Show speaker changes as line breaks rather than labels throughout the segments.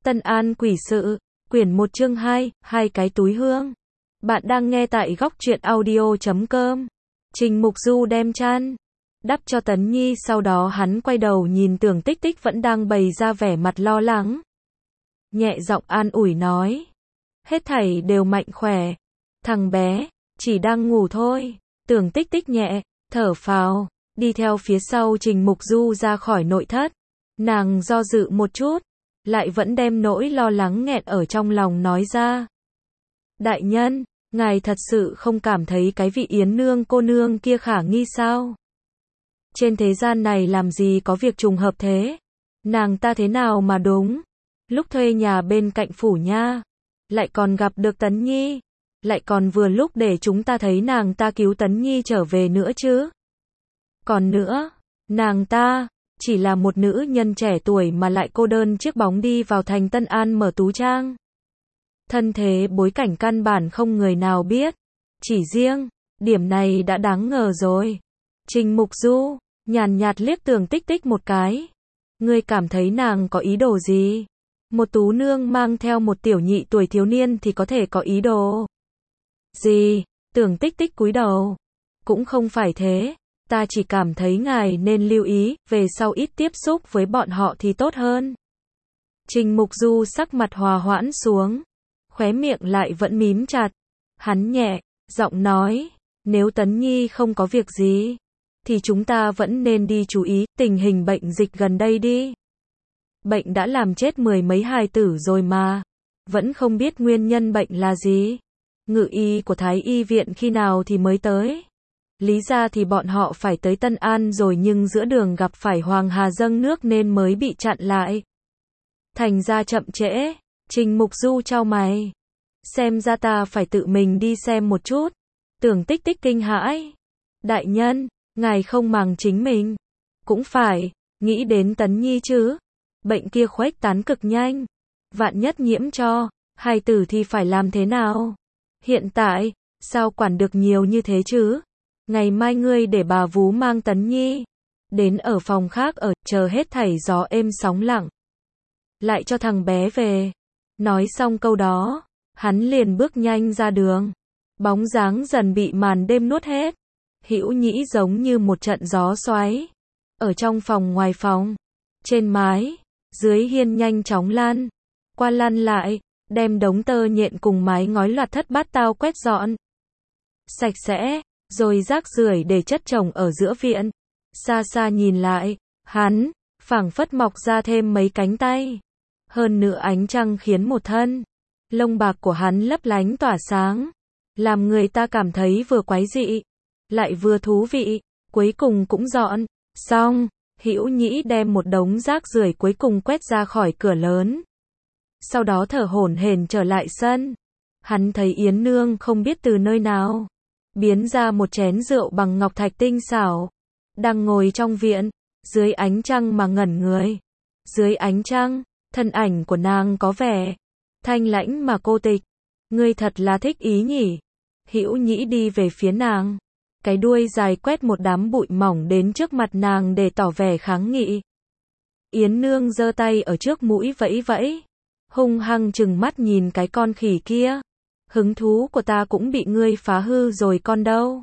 Tân An quỷ sự, quyển 1 chương 2, hai cái túi hương. Bạn đang nghe tại góc truyện audio.com. Trình Mục Du đem chăn đắp cho Tấn Nhi, sau đó hắn quay đầu nhìn Tưởng Tích Tích vẫn đang bày ra vẻ mặt lo lắng. Nhẹ giọng an ủi nói, hết thảy đều mạnh khỏe, thằng bé chỉ đang ngủ thôi. Tưởng Tích Tích nhẹ thở phào, đi theo phía sau Trình Mục Du ra khỏi nội thất. Nàng do dự một chút, lại vẫn đem nỗi lo lắng nghẹn ở trong lòng nói ra. Đại nhân, ngài thật sự không cảm thấy cái vị Yến nương cô nương kia khả nghi sao? Trên thế gian này làm gì có việc trùng hợp thế? Nàng ta thế nào mà đúng? Lúc thuê nhà bên cạnh phủ nha, lại còn gặp được Tấn Nhi, lại còn vừa lúc để chúng ta thấy nàng ta cứu Tấn Nhi trở về nữa chứ. Còn nữa, nàng ta chỉ là một nữ nhân trẻ tuổi mà lại cô đơn chiếc bóng đi vào thành Tân An mở tú trang. Thân thế bối cảnh căn bản không người nào biết. Chỉ riêng điểm này đã đáng ngờ rồi. Trình Mục Du nhàn nhạt liếc Tưởng Tích Tích một cái. Ngươi cảm thấy nàng có ý đồ gì? Một tú nương mang theo một tiểu nhị tuổi thiếu niên thì có thể có ý đồ gì? Tưởng Tích Tích cúi đầu. Cũng không phải thế. Ta chỉ cảm thấy ngài nên lưu ý, về sau ít tiếp xúc với bọn họ thì tốt hơn. Trình Mục Du sắc mặt hòa hoãn xuống, khóe miệng lại vẫn mím chặt. Hắn nhẹ giọng nói, nếu Tấn Nhi không có việc gì, thì chúng ta vẫn nên đi chú ý tình hình bệnh dịch gần đây đi. Bệnh đã làm chết mười mấy hài tử rồi mà, vẫn không biết nguyên nhân bệnh là gì. Ngự y của Thái y viện khi nào thì mới tới? Lý ra thì bọn họ phải tới Tân An rồi, nhưng giữa đường gặp phải Hoàng Hà dâng nước nên mới bị chặn lại. Thành ra chậm trễ. Trình Mục Du chau mày. Xem ra ta phải tự mình đi xem một chút. Tưởng Tích Tích kinh hãi. Đại nhân, ngài không màng chính mình. Cũng phải nghĩ đến Tấn Nhi chứ. Bệnh kia khuếch tán cực nhanh. Vạn nhất nhiễm cho hài tử thì phải làm thế nào? Hiện tại, sao quản được nhiều như thế chứ? Ngày mai ngươi để bà vú mang Tấn Nhi đến ở phòng khác ở, chờ hết thảy gió êm sóng lặng, lại cho thằng bé về. Nói xong câu đó, hắn liền bước nhanh ra đường. Bóng dáng dần bị màn đêm nuốt hết. Hữu Nhĩ giống như một trận gió xoáy, ở trong phòng ngoài phòng, trên mái, dưới hiên nhanh chóng lăn qua lăn lại, đem đống tơ nhện cùng mái ngói loạt thất bát tao quét dọn sạch sẽ, rồi rác rưởi để chất chồng ở giữa viện. Xa xa nhìn lại, hắn phảng phất mọc ra thêm mấy cánh tay. Hơn nữa ánh trăng khiến một thân lông bạc của hắn lấp lánh tỏa sáng, làm người ta cảm thấy vừa quái dị, lại vừa thú vị. Cuối cùng cũng dọn xong, Hữu Nhĩ đem một đống rác rưởi cuối cùng quét ra khỏi cửa lớn. Sau đó thở hổn hển trở lại sân. Hắn thấy Yến nương không biết từ nơi nào biến ra một chén rượu bằng ngọc thạch tinh xảo, đang ngồi trong viện, dưới ánh trăng mà ngẩn người. Dưới ánh trăng, thân ảnh của nàng có vẻ thanh lãnh mà cô tịch. Ngươi thật là thích ý nhỉ? Hữu Nhĩ đi về phía nàng, cái đuôi dài quét một đám bụi mỏng đến trước mặt nàng để tỏ vẻ kháng nghị. Yến nương giơ tay ở trước mũi vẫy vẫy, hung hăng trừng mắt nhìn cái con khỉ kia. Hứng thú của ta cũng bị ngươi phá hư rồi con đâu.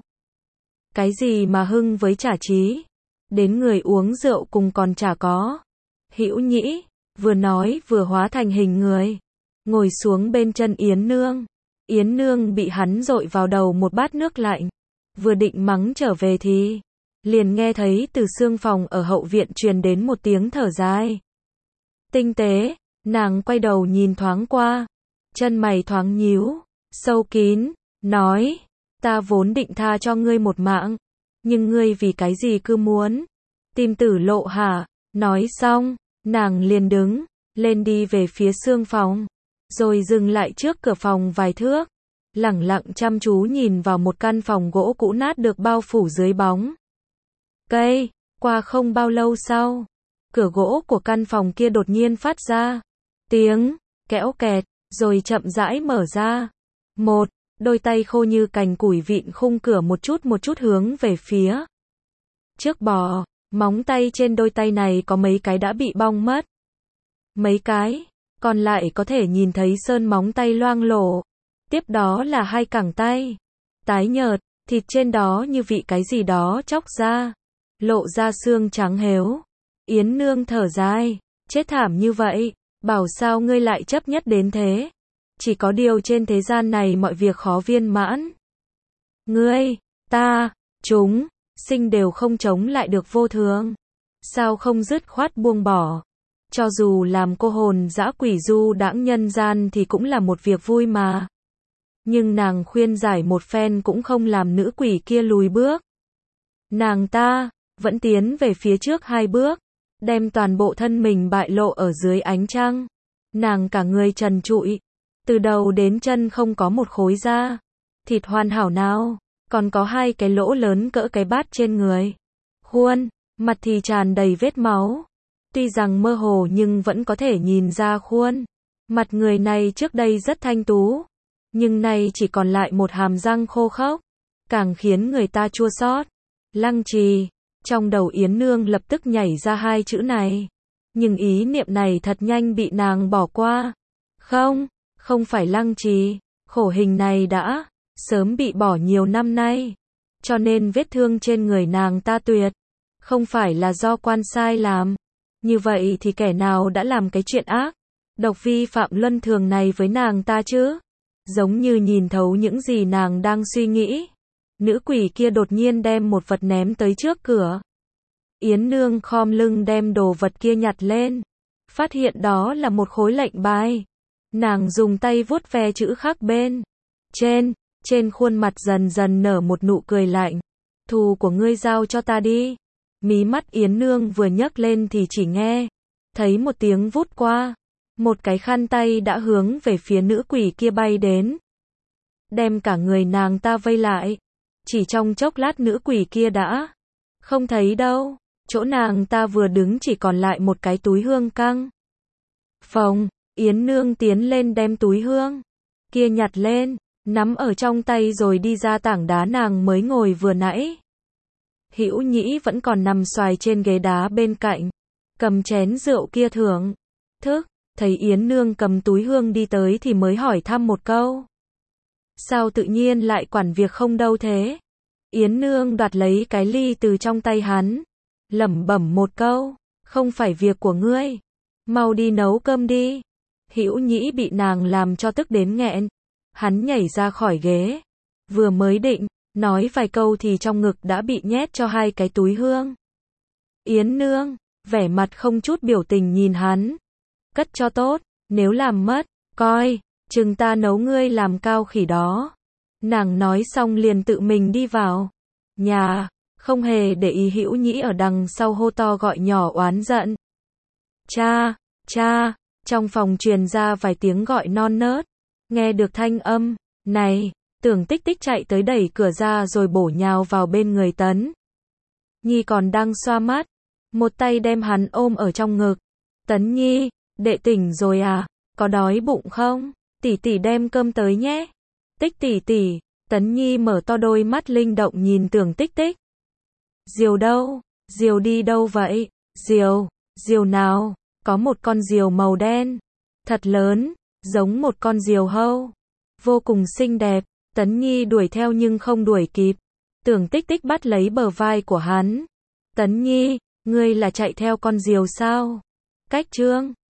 Cái gì mà hưng với trả trí? Đến người uống rượu cùng còn chả có. Hữu Nhĩ vừa nói vừa hóa thành hình người, ngồi xuống bên chân Yến nương. Yến nương bị hắn dội vào đầu một bát nước lạnh. Vừa định mắng trở về thì liền nghe thấy từ xương phòng ở hậu viện truyền đến một tiếng thở dài tinh tế. Nàng quay đầu nhìn thoáng qua, chân mày thoáng nhíu sâu kín, nói, ta vốn định tha cho ngươi một mạng, nhưng ngươi vì cái gì cứ muốn tìm tử lộ hả? Nói xong, nàng liền đứng lên đi về phía xương phòng, rồi dừng lại trước cửa phòng vài thước, lẳng lặng chăm chú nhìn vào một căn phòng gỗ cũ nát được bao phủ dưới bóng cây. Qua không bao lâu sau, cửa gỗ của căn phòng kia đột nhiên phát ra tiếng kéo kẹt, rồi chậm rãi mở ra. Một đôi tay khô như cành củi vịn khung cửa một chút hướng về phía trước bò. Móng tay trên đôi tay này có mấy cái đã bị bong mất. Mấy cái còn lại có thể nhìn thấy sơn móng tay loang lổ. Tiếp đó là hai cẳng tay, tái nhợt, thịt trên đó như vị cái gì đó chóc ra, lộ ra xương trắng héo. Yến Nương thở dài, chết thảm như vậy, bảo sao ngươi lại chấp nhất đến thế. Chỉ có điều trên thế gian này mọi việc khó viên mãn. Ngươi, ta, chúng, sinh đều không chống lại được vô thường. Sao không dứt khoát buông bỏ? Cho dù làm cô hồn dã quỷ du đãng nhân gian thì cũng là một việc vui mà. Nhưng nàng khuyên giải một phen cũng không làm nữ quỷ kia lùi bước. Nàng ta, vẫn tiến về phía trước 2 bước, đem toàn bộ thân mình bại lộ ở dưới ánh trăng. Nàng cả người trần trụi, từ đầu đến chân không có một khối da, thịt hoàn hảo nào, còn có 2 cái lỗ lớn cỡ cái bát trên người. Khuôn, mặt thì tràn đầy vết máu. Tuy rằng mơ hồ nhưng vẫn có thể nhìn ra khuôn mặt người này trước đây rất thanh tú, nhưng nay chỉ còn lại một hàm răng khô khốc, càng khiến người ta chua xót. Lăng trì, trong đầu Yến Nương lập tức nhảy ra 2 chữ này, nhưng ý niệm này thật nhanh bị nàng bỏ qua. Không phải lăng trì, khổ hình này đã sớm bị bỏ nhiều năm nay, cho nên vết thương trên người nàng ta tuyệt không phải là do quan sai làm. Như vậy thì kẻ nào đã làm cái chuyện ác, độc vi phạm luân thường này với nàng ta chứ? Giống như nhìn thấu những gì nàng đang suy nghĩ, nữ quỷ kia đột nhiên đem một vật ném tới trước cửa. Yến Nương khom lưng đem đồ vật kia nhặt lên, phát hiện đó là một khối lệnh bài. Nàng dùng tay vuốt ve chữ khắc bên trên khuôn mặt dần dần nở một nụ cười lạnh. Thù của ngươi giao cho ta đi. Mí mắt Yến Nương vừa nhấc lên thì chỉ nghe thấy một tiếng vút qua, một cái khăn tay đã hướng về phía nữ quỷ kia bay đến, đem cả người nàng ta vây lại. Chỉ trong chốc lát nữ quỷ kia đã không thấy đâu, chỗ nàng ta vừa đứng chỉ còn lại một cái túi hương căng phồng. Yến Nương tiến lên đem túi hương kia nhặt lên, nắm ở trong tay rồi đi ra tảng đá nàng mới ngồi vừa nãy. Hữu Nhĩ vẫn còn nằm xoài trên ghế đá bên cạnh, cầm chén rượu kia thưởng thức, thấy Yến Nương cầm túi hương đi tới thì mới hỏi thăm một câu. Sao tự nhiên lại quản việc không đâu thế? Yến Nương đoạt lấy cái ly từ trong tay hắn, lẩm bẩm một câu, không phải việc của ngươi, mau đi nấu cơm đi. Hữu Nhĩ bị nàng làm cho tức đến nghẹn, hắn nhảy ra khỏi ghế, vừa mới định nói vài câu thì trong ngực đã bị nhét cho 2 cái túi hương. Yến Nương, vẻ mặt không chút biểu tình nhìn hắn. Cất cho tốt, nếu làm mất, coi, chừng ta nấu ngươi làm cao khỉ đó. Nàng nói xong liền tự mình đi vào nhà, không hề để ý Hữu Nhĩ ở đằng sau hô to gọi nhỏ oán giận. Cha, cha, trong phòng truyền ra vài tiếng gọi non nớt. Nghe được thanh âm này, Tưởng Tích Tích chạy tới đẩy cửa ra rồi bổ nhào vào bên người Tấn Nhi còn đang xoa mắt, một tay đem hắn ôm ở trong ngực. Tấn Nhi, đệ tỉnh rồi à, có đói bụng không? Tỷ tỷ đem cơm tới nhé. Tích tỷ tỷ. Tấn Nhi mở to đôi mắt linh động nhìn Tưởng Tích Tích. Diều đâu? Diều đi đâu vậy? Diều nào? Có một con diều màu đen, thật lớn, giống một con diều hâu, vô cùng xinh đẹp. Tấn Nhi đuổi theo nhưng không đuổi kịp. Tưởng Tích Tích bắt lấy bờ vai của hắn. Tấn Nhi, ngươi là chạy theo con diều sao? Cách chương